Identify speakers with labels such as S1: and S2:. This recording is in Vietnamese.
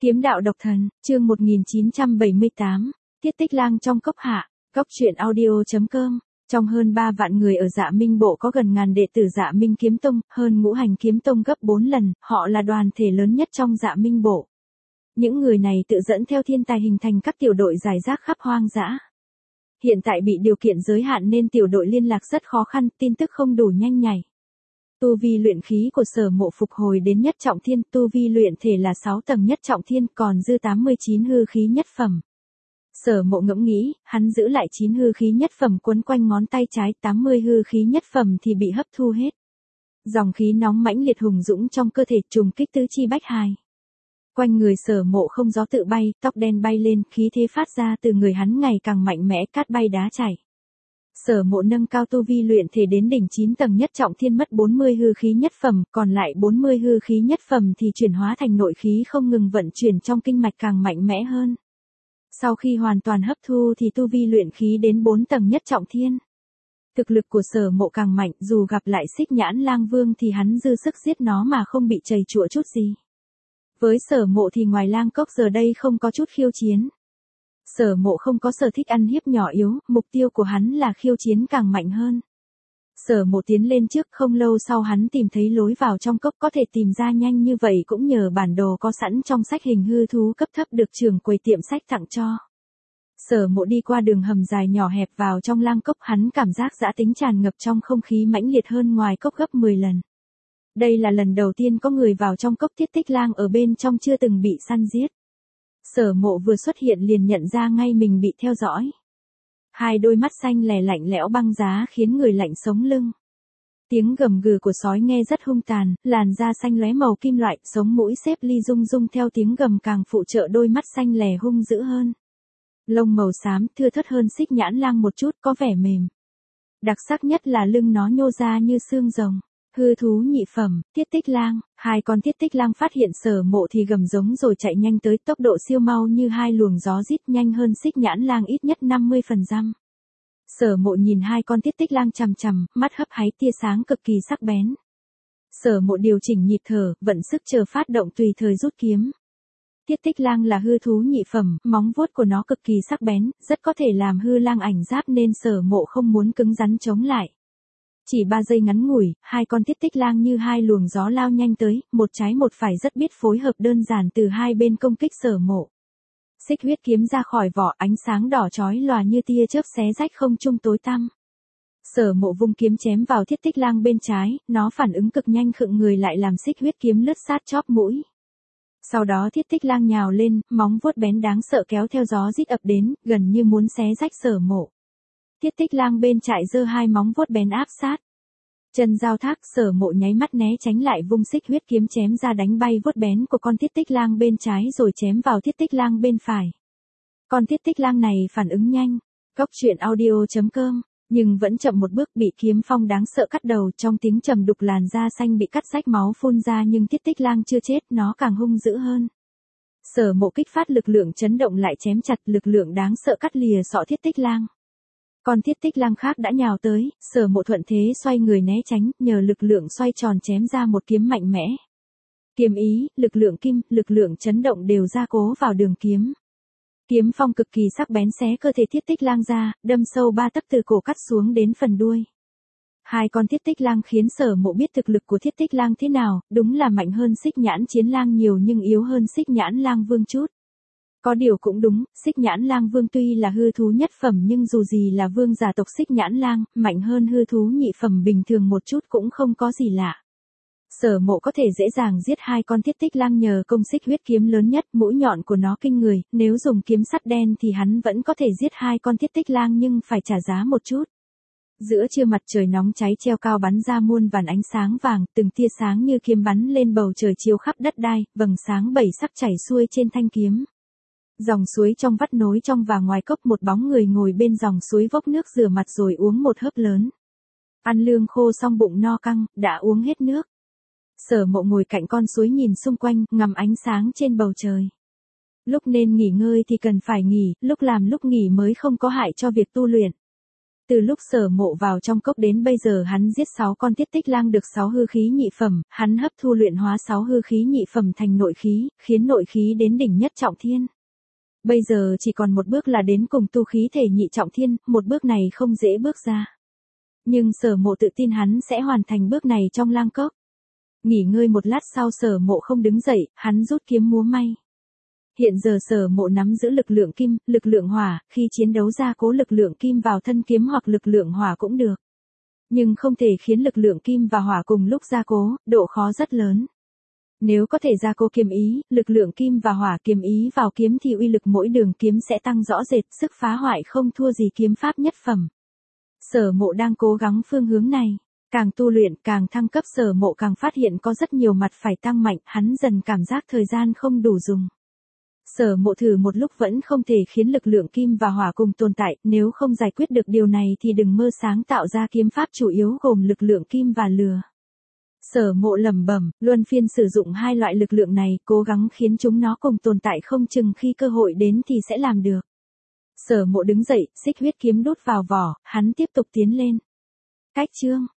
S1: Kiếm đạo độc thần, chương 1978, Tiết Tích Lang trong cốc hạ, góc truyện audio.com. Trong hơn 3 vạn người ở Dạ Minh Bộ có gần ngàn đệ tử Dạ Minh Kiếm Tông, hơn Ngũ Hành Kiếm Tông gấp 4 lần, họ là đoàn thể lớn nhất trong Dạ Minh Bộ. Những người này tự dẫn theo thiên tài hình thành các tiểu đội rải rác khắp hoang dã. Hiện tại bị điều kiện giới hạn nên tiểu đội liên lạc rất khó khăn, tin tức không đủ nhanh nhạy. Tu vi luyện khí của Sở Mộ phục hồi đến nhất trọng thiên, tu vi luyện thể là 6 tầng nhất trọng thiên, còn dư 89 hư khí nhất phẩm. Sở Mộ ngẫm nghĩ, hắn giữ lại 9 hư khí nhất phẩm quấn quanh ngón tay trái, 80 hư khí nhất phẩm thì bị hấp thu hết. Dòng khí nóng mãnh liệt hùng dũng trong cơ thể trùng kích tứ chi bách hài. Quanh người Sở Mộ không gió tự bay, tóc đen bay lên, khí thế phát ra từ người hắn ngày càng mạnh mẽ, cát bay đá chảy. Sở Mộ nâng cao tu vi luyện thể đến đỉnh 9 tầng nhất trọng thiên, mất 40 hư khí nhất phẩm, còn lại 40 hư khí nhất phẩm thì chuyển hóa thành nội khí không ngừng vận chuyển trong kinh mạch càng mạnh mẽ hơn. Sau khi hoàn toàn hấp thu thì tu vi luyện khí đến 4 tầng nhất trọng thiên. Thực lực của Sở Mộ càng mạnh, dù gặp lại Xích Nhãn Lang Vương thì hắn dư sức giết nó mà không bị trầy trụa chút gì. Với Sở Mộ thì ngoài Lang Cốc giờ đây không có chút khiêu chiến. Sở Mộ không có sở thích ăn hiếp nhỏ yếu, mục tiêu của hắn là khiêu chiến càng mạnh hơn. Sở Mộ tiến lên trước, không lâu sau hắn tìm thấy lối vào trong cốc, có thể tìm ra nhanh như vậy cũng nhờ bản đồ có sẵn trong sách hình hư thú cấp thấp được trưởng quầy tiệm sách tặng cho. Sở Mộ đi qua đường hầm dài nhỏ hẹp vào trong lang cốc, hắn cảm giác dã tính tràn ngập trong không khí mãnh liệt hơn ngoài cốc gấp 10 lần. Đây là lần đầu tiên có người vào trong cốc, Tiết Tích Lang ở bên trong chưa từng bị săn giết. Sở Mộ vừa xuất hiện liền nhận ra ngay mình bị theo dõi. Hai đôi mắt xanh lè lạnh lẽo băng giá khiến người lạnh sống lưng. Tiếng gầm gừ của sói nghe rất hung tàn, làn da xanh lóe màu kim loại, sống mũi xếp ly rung rung theo tiếng gầm càng phụ trợ đôi mắt xanh lè hung dữ hơn. Lông màu xám thưa thớt hơn Xích Nhãn Lang một chút, có vẻ mềm. Đặc sắc nhất là lưng nó nhô ra như xương rồng. Hư thú nhị phẩm, Tiết Tích Lang. Hai con Tiết Tích Lang phát hiện Sở Mộ thì gầm giống rồi chạy nhanh tới, tốc độ siêu mau như hai luồng gió rít, nhanh hơn Xích Nhãn Lang ít nhất 50%. Sở Mộ nhìn hai con Tiết Tích Lang chằm chằm, mắt hấp háy tia sáng cực kỳ sắc bén. Sở Mộ điều chỉnh nhịp thở, vận sức chờ phát động tùy thời rút kiếm. Tiết Tích Lang là hư thú nhị phẩm, móng vuốt của nó cực kỳ sắc bén, rất có thể làm hư lang ảnh giáp nên Sở Mộ không muốn cứng rắn chống lại. Chỉ 3 giây ngắn ngủi, hai con Tiết Tích Lang như hai luồng gió lao nhanh tới, một trái một phải rất biết phối hợp đơn giản từ hai bên công kích Sở Mộ. Xích huyết kiếm ra khỏi vỏ, ánh sáng đỏ chói lòa như tia chớp xé rách không trung tối tăm. Sở Mộ vung kiếm chém vào Tiết Tích Lang bên trái, nó phản ứng cực nhanh khựng người lại làm xích huyết kiếm lướt sát chóp mũi. Sau đó Tiết Tích Lang nhào lên, móng vuốt bén đáng sợ kéo theo gió rít ập đến, gần như muốn xé rách Sở Mộ. Tiết Tích Lang bên trái giơ hai móng vuốt bén áp sát. Chân giao thác, Sở Mộ nháy mắt né tránh lại vung xích huyết kiếm chém ra đánh bay vuốt bén của con Tiết Tích Lang bên trái rồi chém vào Tiết Tích Lang bên phải. Con Tiết Tích Lang này phản ứng nhanh, góc truyện audio.com, nhưng vẫn chậm một bước, bị kiếm phong đáng sợ cắt đầu, trong tiếng trầm đục làn da xanh bị cắt rách máu phun ra, nhưng Tiết Tích Lang chưa chết, nó càng hung dữ hơn. Sở Mộ kích phát lực lượng chấn động lại chém chặt, lực lượng đáng sợ cắt lìa sọ Tiết Tích Lang. Con Tiết Tích Lang khác đã nhào tới, Sở Mộ thuận thế xoay người né tránh, nhờ lực lượng xoay tròn chém ra một kiếm mạnh mẽ. Kiếm ý, lực lượng kim, lực lượng chấn động đều gia cố vào đường kiếm. Kiếm phong cực kỳ sắc bén xé cơ thể Tiết Tích Lang ra, đâm sâu 3 tấc từ cổ cắt xuống đến phần đuôi. Hai con Tiết Tích Lang khiến Sở Mộ biết thực lực của Tiết Tích Lang thế nào, đúng là mạnh hơn Xích Nhãn Chiến Lang nhiều nhưng yếu hơn Xích Nhãn Lang Vương chút. Có điều cũng đúng, Xích Nhãn Lang Vương tuy là hư thú nhất phẩm nhưng dù gì là vương giả tộc Xích Nhãn Lang, mạnh hơn hư thú nhị phẩm bình thường một chút cũng không có gì lạ. Sở Mộ có thể dễ dàng giết hai con Tiết Tích Lang nhờ công xích huyết kiếm lớn nhất, mũi nhọn của nó kinh người, nếu dùng kiếm sắt đen thì hắn vẫn có thể giết hai con Tiết Tích Lang nhưng phải trả giá một chút. Giữa trưa mặt trời nóng cháy treo cao bắn ra muôn vàn ánh sáng vàng, từng tia sáng như kiếm bắn lên bầu trời chiếu khắp đất đai, vầng sáng bảy sắc chảy xuôi trên thanh kiếm. Dòng suối trong vắt nối trong và ngoài cốc, một bóng người ngồi bên dòng suối vốc nước rửa mặt rồi uống một hớp lớn. Ăn lương khô xong bụng no căng, đã uống hết nước. Sở Mộ ngồi cạnh con suối nhìn xung quanh, ngắm ánh sáng trên bầu trời. Lúc nên nghỉ ngơi thì cần phải nghỉ, lúc làm lúc nghỉ mới không có hại cho việc tu luyện. Từ lúc Sở Mộ vào trong cốc đến bây giờ hắn giết 6 con tiết tích lang được 6 hư khí nhị phẩm, hắn hấp thu luyện hóa 6 hư khí nhị phẩm thành nội khí, khiến nội khí đến đỉnh nhất trọng thiên. Bây giờ chỉ còn một bước là đến cùng tu khí thể nhị trọng thiên, một bước này không dễ bước ra. Nhưng Sở Mộ tự tin hắn sẽ hoàn thành bước này trong lang cốc. Nghỉ ngơi một lát sau Sở Mộ không đứng dậy, hắn rút kiếm múa may. Hiện giờ Sở Mộ nắm giữ lực lượng kim, lực lượng hỏa, khi chiến đấu gia cố lực lượng kim vào thân kiếm hoặc lực lượng hỏa cũng được. Nhưng không thể khiến lực lượng kim và hỏa cùng lúc gia cố, độ khó rất lớn. Nếu có thể gia cố kiếm ý, lực lượng kim và hỏa kiếm ý vào kiếm thì uy lực mỗi đường kiếm sẽ tăng rõ rệt, sức phá hoại không thua gì kiếm pháp nhất phẩm. Sở Mộ đang cố gắng phương hướng này. Càng tu luyện, càng thăng cấp Sở Mộ càng phát hiện có rất nhiều mặt phải tăng mạnh, hắn dần cảm giác thời gian không đủ dùng. Sở Mộ thử một lúc vẫn không thể khiến lực lượng kim và hỏa cùng tồn tại, nếu không giải quyết được điều này thì đừng mơ sáng tạo ra kiếm pháp chủ yếu gồm lực lượng kim và lửa. Sở Mộ lẩm bẩm, luân phiên sử dụng hai loại lực lượng này, cố gắng khiến chúng nó cùng tồn tại, không chừng khi cơ hội đến thì sẽ làm được. Sở Mộ đứng dậy, xích huyết kiếm đút vào vỏ, hắn tiếp tục tiến lên. Cách chương